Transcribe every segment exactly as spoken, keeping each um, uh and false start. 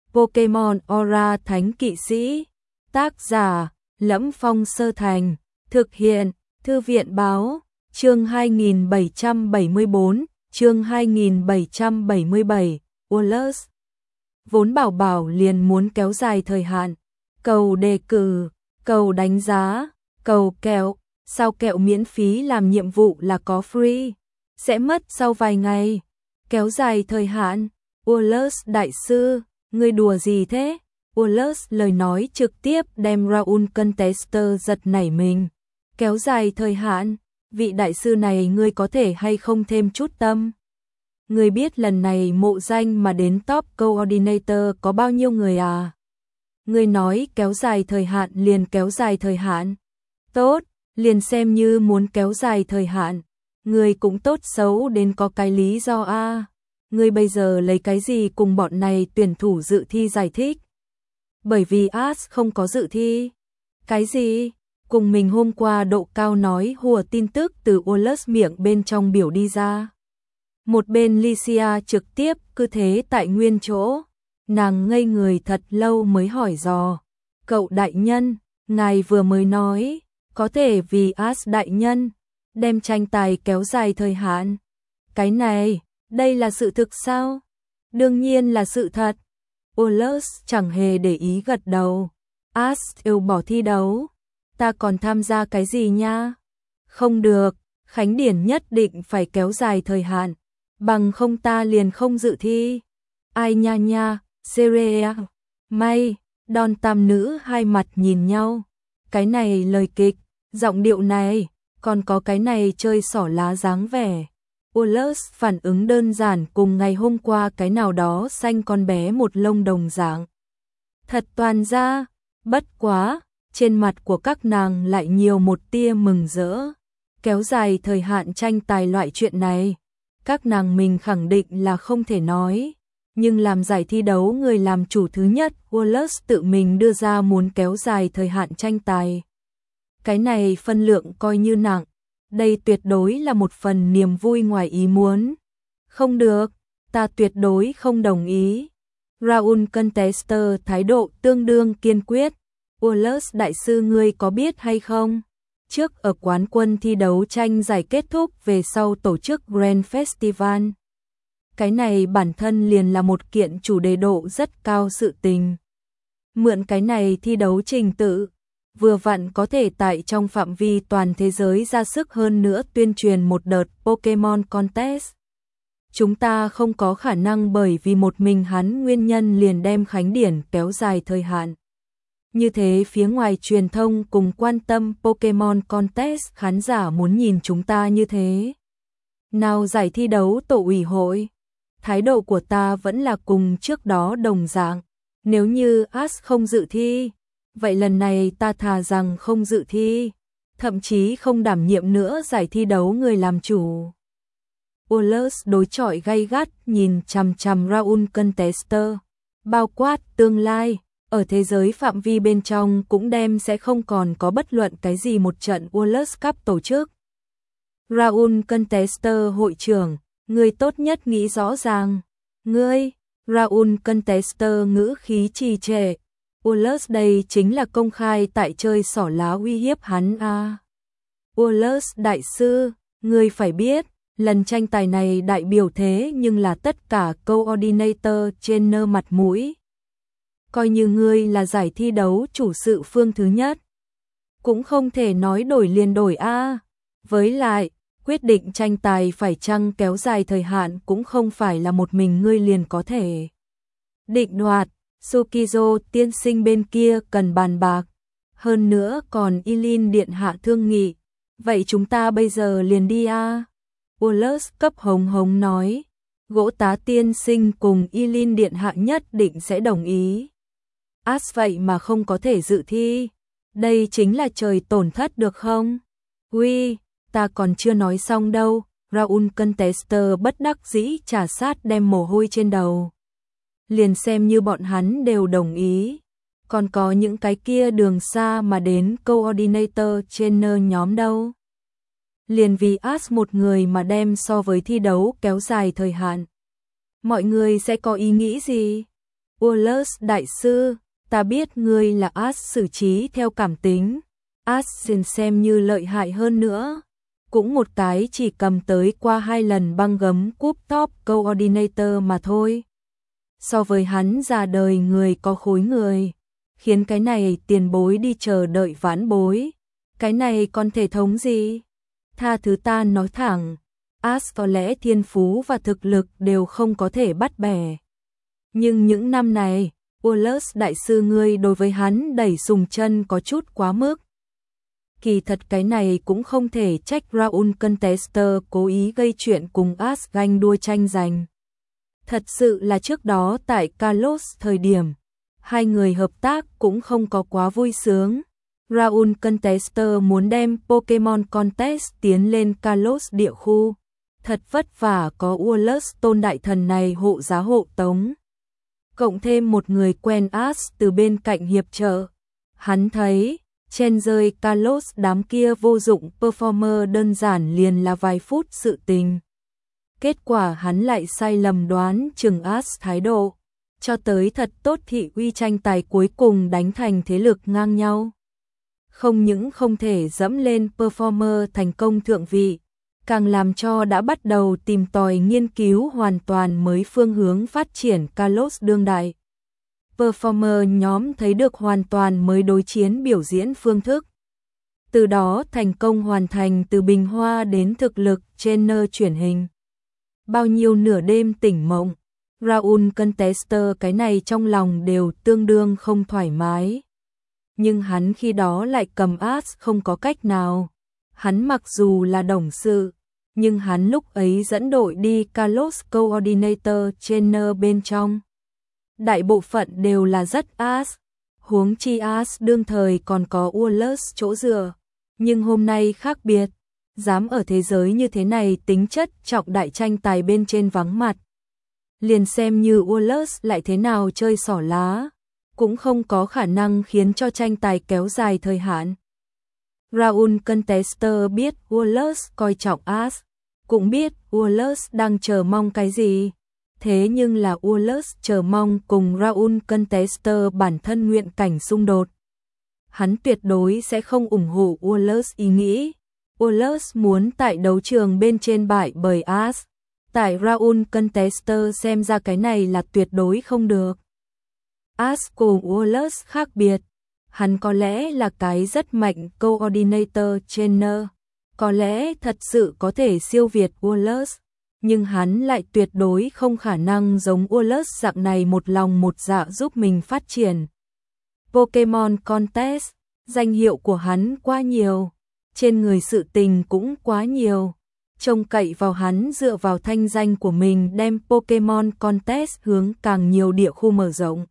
Pokemon Aura Thánh Kỵ Sĩ. Tác giả: Lẫm Phong Sơ Thành. Thực hiện: Thư viện báo. Chương hai nghìn bảy trăm bảy mươi bốn, chương hai nghìn bảy trăm bảy mươi bảy, Wallace. Vốn bảo bảo liền muốn kéo dài thời hạn. Cầu đề cử, cầu đánh giá, cầu kẹo. Sao kẹo miễn phí làm nhiệm vụ là có free? Sẽ mất sau vài ngày. Kéo dài thời hạn. Wallace đại sư, ngươi đùa gì thế? Wallace lời nói trực tiếp đem Raoul Contester giật nảy mình. Kéo dài thời hạn? Vị đại sư này ngươi có thể hay không thêm chút tâm? Ngươi biết lần này mộ danh mà đến top coordinator có bao nhiêu người à? Ngươi nói kéo dài thời hạn liền kéo dài thời hạn. Tốt, liền xem như muốn kéo dài thời hạn. Ngươi cũng tốt xấu đến có cái lý do a. À. Ngươi bây giờ lấy cái gì cùng bọn này tuyển thủ dự thi giải thích? Bởi vì Ash không có dự thi. Cái gì? Cùng mình hôm qua độ cao nói hùa tin tức từ Wallace miệng bên trong biểu đi ra. Một bên Lycia trực tiếp cứ thế tại nguyên chỗ. Nàng ngây người thật lâu mới hỏi dò. Cậu đại nhân, ngài vừa mới nói, có thể vì Ash đại nhân, đem tranh tài kéo dài thời hạn. Cái này, đây là sự thực sao? Đương nhiên là sự thật. Wallace chẳng hề để ý gật đầu. Ash yêu bỏ thi đấu. Ta còn tham gia cái gì nha? Không được, Khánh Điển nhất định phải kéo dài thời hạn. Bằng không ta liền không dự thi. Ai nha nha, Cerea, May, Đòn tam nữ hai mặt nhìn nhau. Cái này lời kịch, giọng điệu này, còn có cái này chơi xỏ lá dáng vẻ. Wallace phản ứng đơn giản cùng ngày hôm qua cái nào đó xanh con bé một lông đồng dạng. Thật toàn ra, bất quá, trên mặt của các nàng lại nhiều một tia mừng rỡ. Kéo dài thời hạn tranh tài loại chuyện này, các nàng mình khẳng định là không thể nói. Nhưng làm giải thi đấu người làm chủ thứ nhất, Wallace tự mình đưa ra muốn kéo dài thời hạn tranh tài. Cái này phân lượng coi như nặng. Đây tuyệt đối là một phần niềm vui ngoài ý muốn. Không được, ta tuyệt đối không đồng ý. Raoul Contester thái độ tương đương kiên quyết. Wallace đại sư ngươi có biết hay không? Trước ở quán quân thi đấu tranh giải kết thúc về sau tổ chức Grand Festival. Cái này bản thân liền là một kiện chủ đề độ rất cao sự tình. Mượn cái này thi đấu trình tự, vừa vặn có thể tại trong phạm vi toàn thế giới ra sức hơn nữa tuyên truyền một đợt Pokemon Contest. Chúng ta không có khả năng bởi vì một mình hắn nguyên nhân liền đem Khánh Điển kéo dài thời hạn. Như thế phía ngoài truyền thông cùng quan tâm Pokemon Contest khán giả muốn nhìn chúng ta như thế. Nào giải thi đấu tổ ủy hội, thái độ của ta vẫn là cùng trước đó đồng dạng. Nếu như Ash không dự thi, vậy lần này ta thà rằng không dự thi, thậm chí không đảm nhiệm nữa giải thi đấu người làm chủ. Wallace đối chọi gay gắt nhìn chằm chằm Raoul Contester, bao quát tương lai, ở thế giới phạm vi bên trong cũng đem sẽ không còn có bất luận cái gì một trận Wallace Cup tổ chức. Raoul Contester hội trưởng, ngươi tốt nhất nghĩ rõ ràng. Ngươi, Raoul Contester ngữ khí trì trệ. Wallace đây chính là công khai tại chơi xỏ lá uy hiếp hắn a. À. Wallace đại sư, ngươi phải biết, lần tranh tài này đại biểu thế nhưng là tất cả coordinator trên nơ mặt mũi. Coi như ngươi là giải thi đấu chủ sự phương thứ nhất, cũng không thể nói đổi liền đổi a. À. Với lại, quyết định tranh tài phải chăng kéo dài thời hạn cũng không phải là một mình ngươi liền có thể định đoạt. Sukizo tiên sinh bên kia cần bàn bạc, hơn nữa còn Ilin điện hạ thương nghị, vậy chúng ta bây giờ liền đi a. À? Wallace cấp hồng hồng nói, gỗ tá tiên sinh cùng Ilin điện hạ nhất định sẽ đồng ý. Ash vậy mà không có thể dự thi, đây chính là trời tổn thất được không? Uy, ta còn chưa nói xong đâu. Raoul Contester bất đắc dĩ trà sát đem mồ hôi trên đầu. Liền xem như bọn hắn đều đồng ý, còn có những cái kia đường xa mà đến coordinator trainer nhóm đâu. Liền vì Ash một người mà đem so với thi đấu kéo dài thời hạn. Mọi người sẽ có ý nghĩ gì? Wallace đại sư, ta biết ngươi là As xử trí theo cảm tính. As xin xem như lợi hại hơn nữa. Cũng một cái chỉ cầm tới qua hai lần băng gấm cúp top coordinator mà thôi. So với hắn già đời người có khối người, khiến cái này tiền bối đi chờ đợi vãn bối. Cái này còn thể thống gì? Tha thứ ta nói thẳng, As có lẽ thiên phú và thực lực đều không có thể bắt bẻ. Nhưng những năm này, Wallace đại sư ngươi đối với hắn đẩy sùng chân có chút quá mức. Kỳ thật cái này cũng không thể trách Raul Contester cố ý gây chuyện cùng As ganh đua tranh giành. Thật sự là trước đó tại Kalos thời điểm, hai người hợp tác cũng không có quá vui sướng. Raul Contester muốn đem Pokemon Contest tiến lên Kalos địa khu. Thật vất vả có Wallace tôn đại thần này hộ giá hộ tống. Cộng thêm một người quen As từ bên cạnh hiệp trợ. Hắn thấy, trên rơi Kalos đám kia vô dụng performer đơn giản liền là vài phút sự tình. Kết quả hắn lại sai lầm đoán chừng As thái độ. Cho tới thật tốt thị uy tranh tài cuối cùng đánh thành thế lực ngang nhau. Không những không thể dẫm lên performer thành công thượng vị, càng làm cho đã bắt đầu tìm tòi nghiên cứu hoàn toàn mới phương hướng phát triển Kalos đương đại. Performer nhóm thấy được hoàn toàn mới đối chiến biểu diễn phương thức. Từ đó thành công hoàn thành từ bình hoa đến thực lực trainer chuyển hình. Bao nhiêu nửa đêm tỉnh mộng, Raul Contester cái này trong lòng đều tương đương không thoải mái. Nhưng hắn khi đó lại cầm As không có cách nào. Hắn mặc dù là đồng sự, nhưng hắn lúc ấy dẫn đội đi Kalos Coordinator trainer bên trong. Đại bộ phận đều là rất As, huống chi As đương thời còn có Wallace chỗ dựa. Nhưng hôm nay khác biệt, dám ở thế giới như thế này tính chất trọng đại tranh tài bên trên vắng mặt. Liền xem như Wallace lại thế nào chơi xỏ lá, cũng không có khả năng khiến cho tranh tài kéo dài thời hạn. Raul Contester biết Wallace coi trọng As, cũng biết Wallace đang chờ mong cái gì. Thế nhưng là Wallace chờ mong cùng Raul Contester bản thân nguyện cảnh xung đột. Hắn tuyệt đối sẽ không ủng hộ Wallace ý nghĩ. Wallace muốn tại đấu trường bên trên bại bởi As. Tại Raul Contester xem ra cái này là tuyệt đối không được. As cùng Wallace khác biệt. Hắn có lẽ là cái rất mạnh coordinator trainer. Có lẽ thật sự có thể siêu việt Wallace. Nhưng hắn lại tuyệt đối không khả năng giống Wallace dạng này một lòng một dạ giúp mình phát triển. Pokemon Contest, danh hiệu của hắn quá nhiều. Trên người sự tình cũng quá nhiều. Trông cậy vào hắn dựa vào thanh danh của mình đem Pokemon Contest hướng càng nhiều địa khu mở rộng.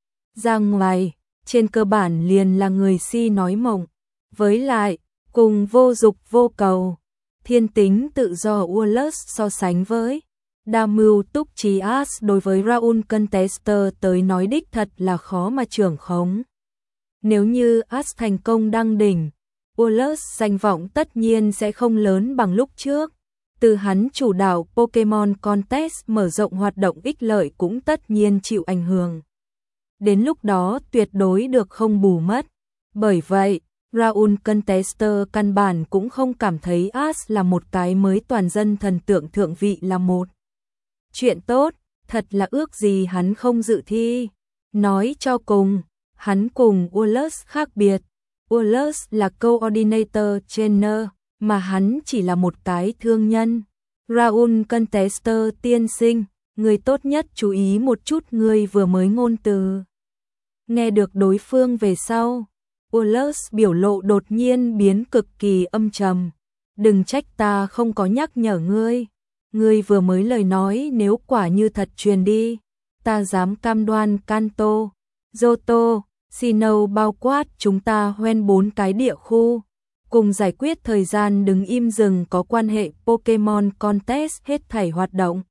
Ra ngoài, trên cơ bản liền là người si nói mộng. Với lại, cùng vô dục vô cầu, thiên tính tự do Wallace so sánh với đa mưu túc trí As đối với Raul Contester tới nói đích thật là khó mà trưởng khống. Nếu như As thành công đăng đỉnh, Wallace danh vọng tất nhiên sẽ không lớn bằng lúc trước. Từ hắn chủ đạo Pokemon Contest mở rộng hoạt động ích lợi cũng tất nhiên chịu ảnh hưởng. Đến lúc đó tuyệt đối được không bù mất. Bởi vậy, Raul Contester căn bản cũng không cảm thấy As là một cái mới toàn dân thần tượng thượng vị là một chuyện tốt, thật là ước gì hắn không dự thi. Nói cho cùng, hắn cùng Wallace khác biệt. Wallace là coordinator trainer, mà hắn chỉ là một cái thương nhân. Raul Contester tiên sinh, người tốt nhất chú ý một chút người vừa mới ngôn từ. Nghe được đối phương về sau, Wallace biểu lộ đột nhiên biến cực kỳ âm trầm. Đừng trách ta không có nhắc nhở ngươi. Ngươi vừa mới lời nói nếu quả như thật truyền đi, ta dám cam đoan Kanto, Johto, Sinnoh bao quát chúng ta hoen bốn cái địa khu. Cùng giải quyết thời gian đứng im dừng có quan hệ Pokemon Contest hết thảy hoạt động.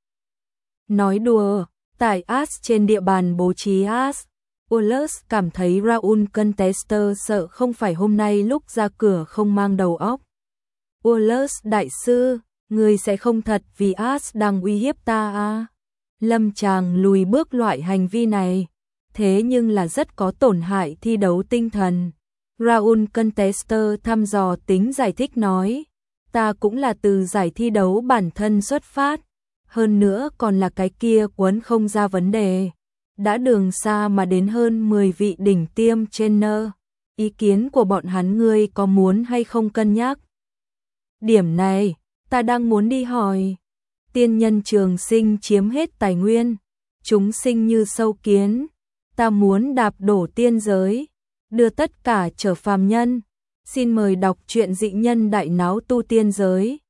Nói đùa, tại As trên địa bàn bố trí As, Wallace cảm thấy Raul Contester sợ không phải hôm nay lúc ra cửa không mang đầu óc. Wallace đại sư, người sẽ không thật vì As đang uy hiếp ta à? Lâm Tràng lùi bước loại hành vi này, thế nhưng là rất có tổn hại thi đấu tinh thần. Raul Contester thăm dò tính giải thích nói, ta cũng là từ giải thi đấu bản thân xuất phát, hơn nữa còn là cái kia quấn không ra vấn đề. Đã đường xa mà đến hơn mười vị đỉnh tiêm trainer, ý kiến của bọn hắn ngươi có muốn hay không cân nhắc? Điểm này, ta đang muốn đi hỏi. Tiên nhân trường sinh chiếm hết tài nguyên, chúng sinh như sâu kiến, ta muốn đạp đổ tiên giới, đưa tất cả trở phàm nhân. Xin mời đọc truyện Dị Nhân Đại Náo Tu Tiên Giới.